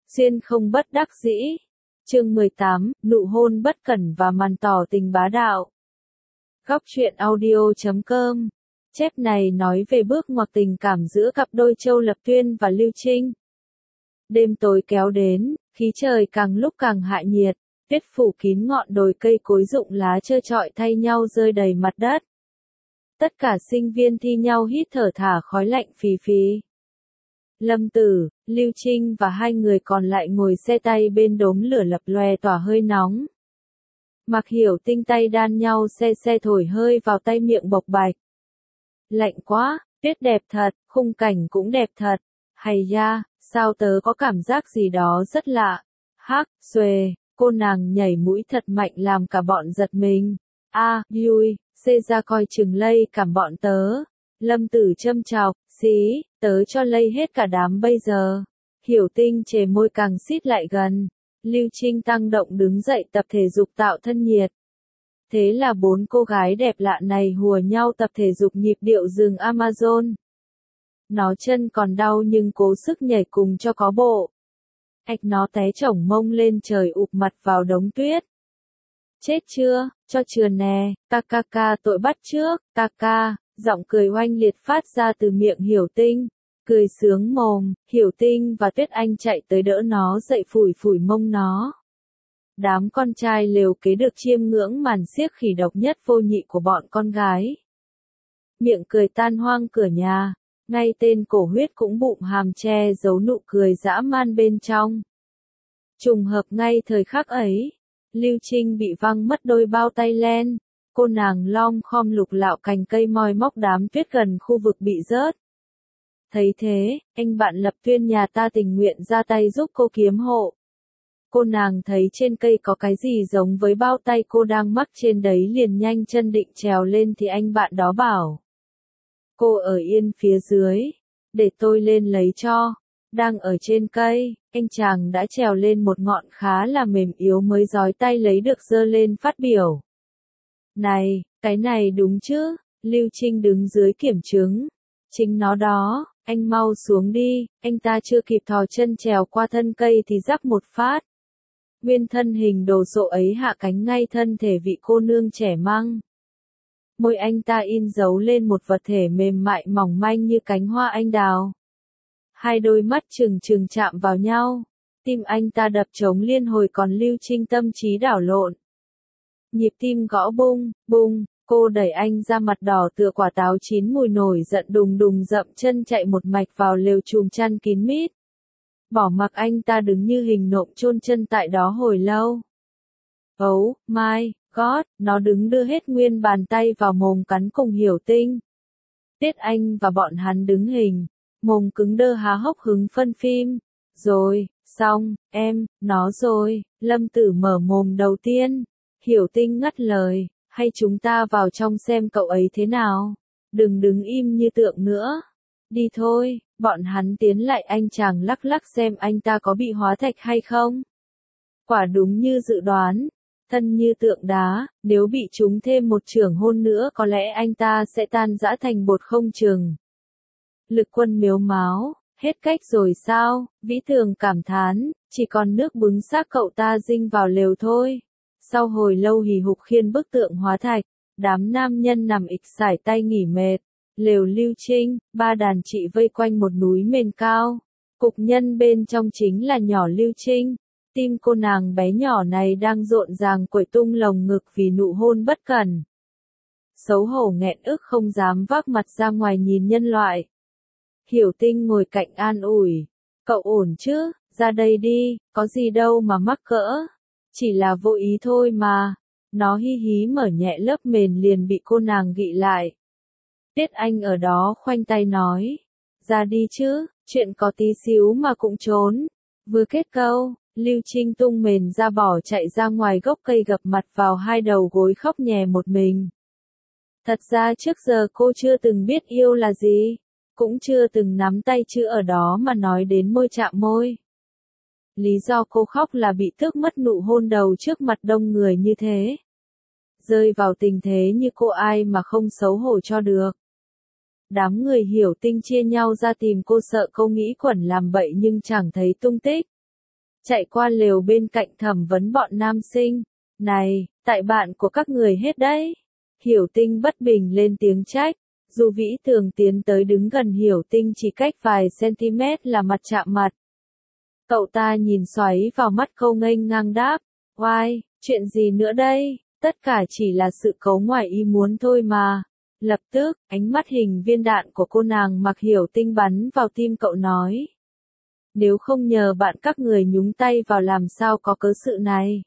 Duyên không bất đắc dĩ. Chương 18, nụ hôn bất cẩn và màn tỏ tình bá đạo. Góc truyện audio.com. Chép này nói về bước ngoặt tình cảm giữa cặp đôi Châu Lập Tuyên và Lưu Trinh. Đêm tối kéo đến, khí trời càng lúc càng hạ nhiệt, tuyết phủ kín ngọn đồi, cây cối rụng lá trơ trọi thay nhau rơi đầy mặt đất. Tất cả sinh viên thi nhau hít thở thả khói lạnh phì phì. Lâm Tử, Lưu Trinh và hai người còn lại ngồi xe tay bên đốm lửa lập lòe tỏa hơi nóng. Mạc Hiểu Tinh tay đan nhau xe thổi hơi vào tay miệng bộc bạch. Lạnh quá, tuyết đẹp thật, khung cảnh cũng đẹp thật. Hay da, sao tớ có cảm giác gì đó rất lạ. Hắc, xuề, cô nàng nhảy mũi thật mạnh làm cả bọn giật mình. Vui, xê ra coi chừng lây cảm bọn tớ. Lâm Tử châm chọc, xí, tớ cho lây hết cả đám bây giờ. Hiểu Tinh chề môi càng xít lại gần. Lưu Trinh tăng động đứng dậy tập thể dục tạo thân nhiệt. Thế là bốn cô gái đẹp lạ này hùa nhau tập thể dục nhịp điệu rừng Amazon. Nó chân còn đau nhưng cố sức nhảy cùng cho có bộ. Ạch nó té chổng mông lên trời ụp mặt vào đống tuyết. Chết chưa, cho chừa nè, ca tội bắt trước, ca. Giọng cười oanh liệt phát ra từ miệng Hiểu Tinh. Cười sướng mồm, Hiểu Tinh và Tuyết Anh chạy tới đỡ nó dậy phủi mông nó. Đám con trai lều kế được chiêm ngưỡng màn xiếc khỉ độc nhất vô nhị của bọn con gái. Miệng cười tan hoang cửa nhà, ngay tên cổ huyết cũng bụng hàm che giấu nụ cười dã man bên trong. Trùng hợp ngay thời khắc ấy, Lưu Trinh bị văng mất đôi bao tay len. Cô nàng lom khom lục lạo cành cây moi móc đám tuyết gần khu vực bị rớt. Thấy thế, anh bạn Lập Tuyên nhà ta tình nguyện ra tay giúp cô kiếm hộ. Cô nàng thấy trên cây có cái gì giống với bao tay cô đang mắc trên đấy liền nhanh chân định trèo lên thì anh bạn đó bảo. Cô ở yên phía dưới, để tôi lên lấy cho. Đang ở trên cây, anh chàng đã trèo lên một ngọn khá là mềm yếu mới giói tay lấy được giơ lên phát biểu. Này, cái này đúng chứ, Lưu Trinh đứng dưới kiểm chứng. Chính nó đó, anh mau xuống đi, anh ta chưa kịp thò chân trèo qua thân cây thì rắc một phát. Nguyên thân hình đồ sộ ấy hạ cánh ngay thân thể vị cô nương trẻ măng. Môi anh ta in dấu lên một vật thể mềm mại mỏng manh như cánh hoa anh đào. Hai đôi mắt trừng chạm vào nhau, tim anh ta đập trống liên hồi còn Lưu Trinh tâm trí đảo lộn. Nhịp tim gõ bung, cô đẩy anh ra mặt đỏ tựa quả táo chín mùi nổi giận đùng dậm chân chạy một mạch vào lều chùm chăn kín mít. Bỏ mặc anh ta đứng như hình nộm chôn chân tại đó hồi lâu. Oh my God, nó đứng đưa hết nguyên bàn tay vào mồm cắn cùng Hiểu Tinh. Tiết Anh và bọn hắn đứng hình, mồm cứng đơ há hốc hứng phân phim. Rồi, xong, nó rồi, Lâm Tử mở mồm đầu tiên. Hiểu Tinh ngắt lời, hay chúng ta vào trong xem cậu ấy thế nào, đừng đứng im như tượng nữa. Đi thôi, bọn hắn tiến lại anh chàng lắc xem anh ta có bị hóa thạch hay không. Quả đúng như dự đoán, thân như tượng đá, nếu bị trúng thêm một chưởng hôn nữa có lẽ anh ta sẽ tan rã thành bột không chừng. Lực Quân mếu máo, hết cách rồi sao, Vĩ Tường cảm thán, chỉ còn nước bứng xác cậu ta dinh vào lều thôi. Sau hồi lâu hì hục khiên bức tượng hóa thạch, đám nam nhân nằm ịch sải tay nghỉ mệt. Lều Lưu Trinh, ba đàn chị vây quanh một núi mền cao. Cục nhân bên trong chính là nhỏ Lưu Trinh. Tim cô nàng bé nhỏ này đang rộn ràng quẩy tung lồng ngực vì nụ hôn bất cẩn. Xấu hổ nghẹn ức không dám vác mặt ra ngoài nhìn nhân loại. Hiểu Tinh ngồi cạnh an ủi. Cậu ổn chứ, ra đây đi, có gì đâu mà mắc cỡ. Chỉ là vô ý thôi mà. Nó hí hí mở nhẹ lớp mền liền bị cô nàng gị lại. Tiết Anh ở đó khoanh tay nói. Ra đi chứ, chuyện có tí xíu mà cũng trốn. Vừa kết câu, Lưu Trinh tung mền ra bỏ chạy ra ngoài gốc cây gập mặt vào hai đầu gối khóc nhè một mình. Thật ra trước giờ cô chưa từng biết yêu là gì. Cũng chưa từng nắm tay chữ ở đó mà nói đến môi chạm môi. Lý do cô khóc là bị tước mất nụ hôn đầu trước mặt đông người như thế. Rơi vào tình thế như cô ai mà không xấu hổ cho được. Đám người Hiểu Tinh chia nhau ra tìm cô sợ cô nghĩ quẩn làm bậy nhưng chẳng thấy tung tích. chạy qua lều bên cạnh thẩm vấn bọn nam sinh. Này, tại bạn của các người hết đấy. Hiểu Tinh bất bình lên tiếng trách. Dù Vĩ Tường tiến tới đứng gần Hiểu Tinh chỉ cách vài cm là mặt chạm mặt. Cậu ta nhìn xoáy vào mắt cô nghênh ngang đáp. Oai, chuyện gì nữa đây? Tất cả chỉ là sự cố ngoài ý muốn thôi mà. Lập tức, ánh mắt hình viên đạn của cô nàng mặc Hiểu Tinh bắn vào tim cậu nói. Nếu không nhờ bạn các người nhúng tay vào làm sao có cớ sự này.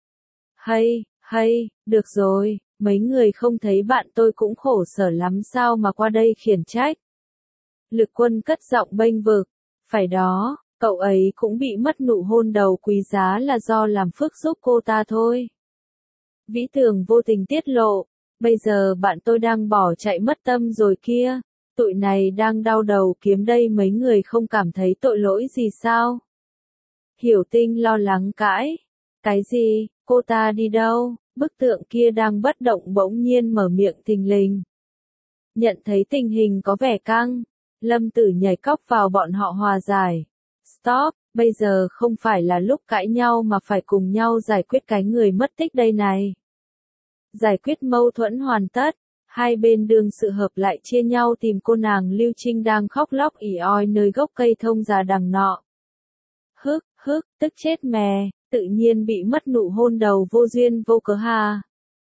Hay, được rồi, mấy người không thấy bạn tôi cũng khổ sở lắm sao mà qua đây khiển trách. Lực Quân cất giọng bênh vực. Phải đó, cậu ấy cũng bị mất nụ hôn đầu quý giá là do làm phước giúp cô ta thôi. Vĩ Tường vô tình tiết lộ. Bây giờ bạn tôi đang bỏ chạy mất tâm rồi kia. Tụi này đang đau đầu kiếm đây, mấy người không cảm thấy tội lỗi gì sao? Hiểu Tinh lo lắng cãi. Cái gì, cô ta đi đâu? Bức tượng kia đang bất động bỗng nhiên mở miệng thình lình. Nhận thấy tình hình có vẻ căng, Lâm Tử nhảy cóc vào bọn họ hòa giải. Stop, bây giờ không phải là lúc cãi nhau mà phải cùng nhau giải quyết cái người mất tích đây này. Giải quyết mâu thuẫn hoàn tất, hai bên đương sự hợp lại chia nhau tìm cô nàng Lưu Trinh đang khóc lóc ỉ oi nơi gốc cây thông già đằng nọ. Tức chết mè, tự nhiên bị mất nụ hôn đầu vô duyên vô cớ hà.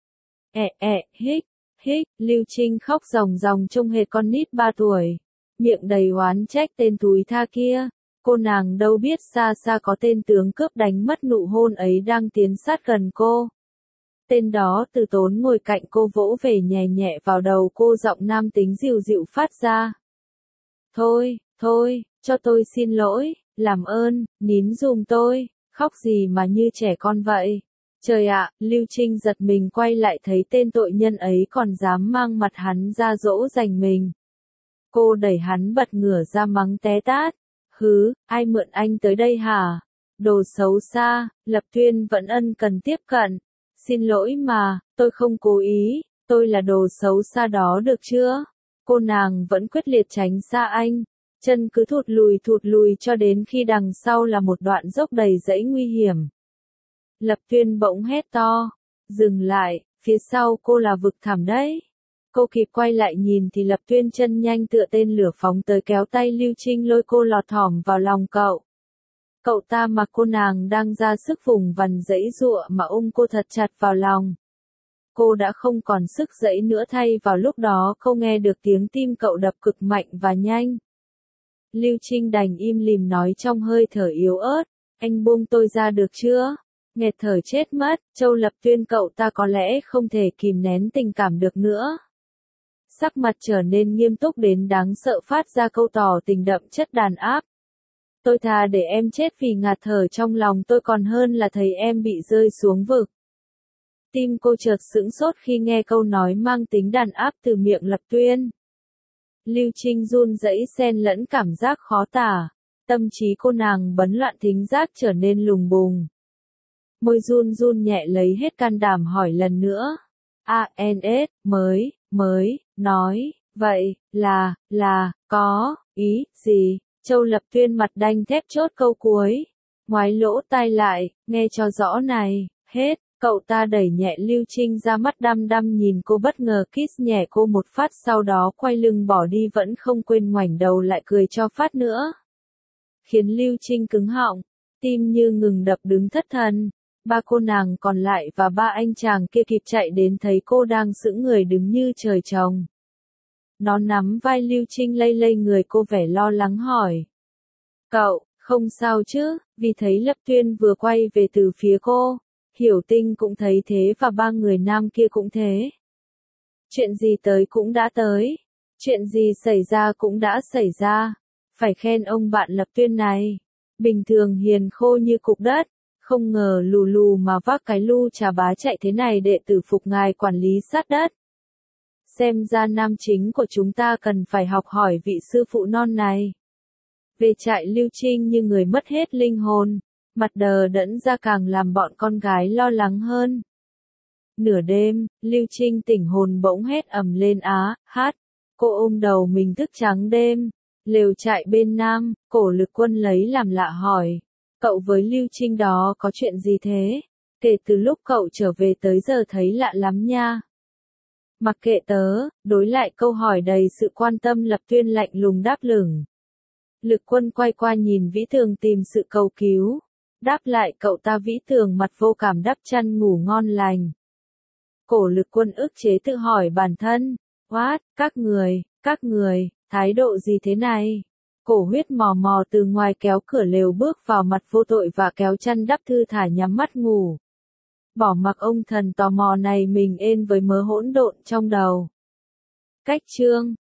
Hích, Lưu Trinh khóc ròng ròng trông hệt con nít 3 tuổi, miệng đầy oán trách tên túi tha kia. Cô nàng đâu biết xa xa có tên tướng cướp đánh mất nụ hôn ấy đang tiến sát gần cô. Tên đó Từ Tốn ngồi cạnh cô vỗ về nhẹ nhẹ vào đầu cô, giọng nam tính dịu dịu phát ra. Thôi, cho tôi xin lỗi, làm ơn, nín giùm tôi, khóc gì mà như trẻ con vậy. Trời ạ, Lưu Trinh giật mình quay lại thấy tên tội nhân ấy còn dám mang mặt hắn ra dỗ dành mình. Cô đẩy hắn bật ngửa ra mắng té tát. Hứ, ai mượn anh tới đây hả? Đồ xấu xa, Lập Tuyên vẫn ân cần tiếp cận. Xin lỗi mà, tôi không cố ý, tôi là đồ xấu xa đó được chưa? Cô nàng vẫn quyết liệt tránh xa anh, chân cứ thụt lùi cho đến khi đằng sau là một đoạn dốc đầy dãy nguy hiểm. Lập Tuyên bỗng hét to, dừng lại, phía sau cô là vực thẳm đấy. Cô kịp quay lại nhìn thì Lập Tuyên chân nhanh tựa tên lửa phóng tới kéo tay Lưu Trinh lôi cô lọt thỏm vào lòng cậu. Cậu ta mặc cô nàng đang ra sức vùng vằng giãy giụa mà ôm cô thật chặt vào lòng. Cô đã không còn sức giãy nữa, thay vào lúc đó cô nghe được tiếng tim cậu đập cực mạnh và nhanh. Lưu Trinh đành im lìm nói trong hơi thở yếu ớt, anh buông tôi ra được chưa? Nghẹt thở chết mất, Châu Lập Tuyên cậu ta có lẽ không thể kìm nén tình cảm được nữa. Sắc mặt trở nên nghiêm túc đến đáng sợ, phát ra câu tỏ tình đậm chất đàn áp. Tôi thà để em chết vì ngạt thở trong lòng tôi còn hơn là thấy em bị rơi xuống vực. Tim cô chợt sững sốt khi nghe câu nói mang tính đàn áp từ miệng Lập Tuyên. Lưu Trinh run rẩy xen lẫn cảm giác khó tả, tâm trí cô nàng bấn loạn, thính giác trở nên lùng bùng. Môi run nhẹ lấy hết can đảm hỏi lần nữa. ANS, mới, nói, vậy, là, có, ý, gì? Châu Lập Tuyên mặt đanh thép chốt câu cuối. Ngoái lỗ tai lại, nghe cho rõ này, hết. Cậu ta đẩy nhẹ Lưu Trinh ra, mắt đăm đăm nhìn cô, bất ngờ kiss nhẹ cô một phát, sau đó quay lưng bỏ đi, vẫn không quên ngoảnh đầu lại cười cho phát nữa. Khiến Lưu Trinh cứng họng, tim như ngừng đập, đứng thất thần. Ba cô nàng còn lại và ba anh chàng kia kịp chạy đến thấy cô đang sững người đứng như trời trồng. Nó nắm vai Lưu Trinh lay người cô, vẻ lo lắng hỏi. Cậu, không sao chứ? Vì thấy Lập Tuyên vừa quay về từ phía cô. Hiểu Tinh cũng thấy thế và ba người nam kia cũng thế. Chuyện gì tới cũng đã tới. Chuyện gì xảy ra cũng đã xảy ra. Phải khen ông bạn Lập Tuyên này. Bình thường hiền khô như cục đất. Không ngờ lù mà vác cái lu trà bá chạy thế này để tử phục ngài quản lý sát đất. Xem ra nam chính của chúng ta cần phải học hỏi vị sư phụ non này. Về trại Lưu Trinh như người mất hết linh hồn, mặt đờ đẫn ra càng làm bọn con gái lo lắng hơn. Nửa đêm, Lưu Trinh tỉnh hồn bỗng hét ầm lên hát. Cô ôm đầu mình thức trắng đêm. Lều trại bên nam, Cổ Lực Quân lấy làm lạ hỏi. Cậu với Lưu Trinh đó có chuyện gì thế? Kể từ lúc cậu trở về tới giờ thấy lạ lắm nha. Mặc kệ tớ, đối lại câu hỏi đầy sự quan tâm Lập Tuyên lạnh lùng đáp lửng. Lực Quân quay qua nhìn Vĩ Tường tìm sự cầu cứu. Đáp lại cậu ta Vĩ Tường mặt vô cảm đắp chăn ngủ ngon lành. Cổ Lực Quân ức chế tự hỏi bản thân. What, các người, thái độ gì thế này? Cổ Huyết mò mò từ ngoài kéo cửa lều bước vào mặt vô tội và kéo chăn đắp thư thả nhắm mắt ngủ. Bỏ mặc ông thần tò mò này mình ên với mớ hỗn độn trong đầu. Cách chương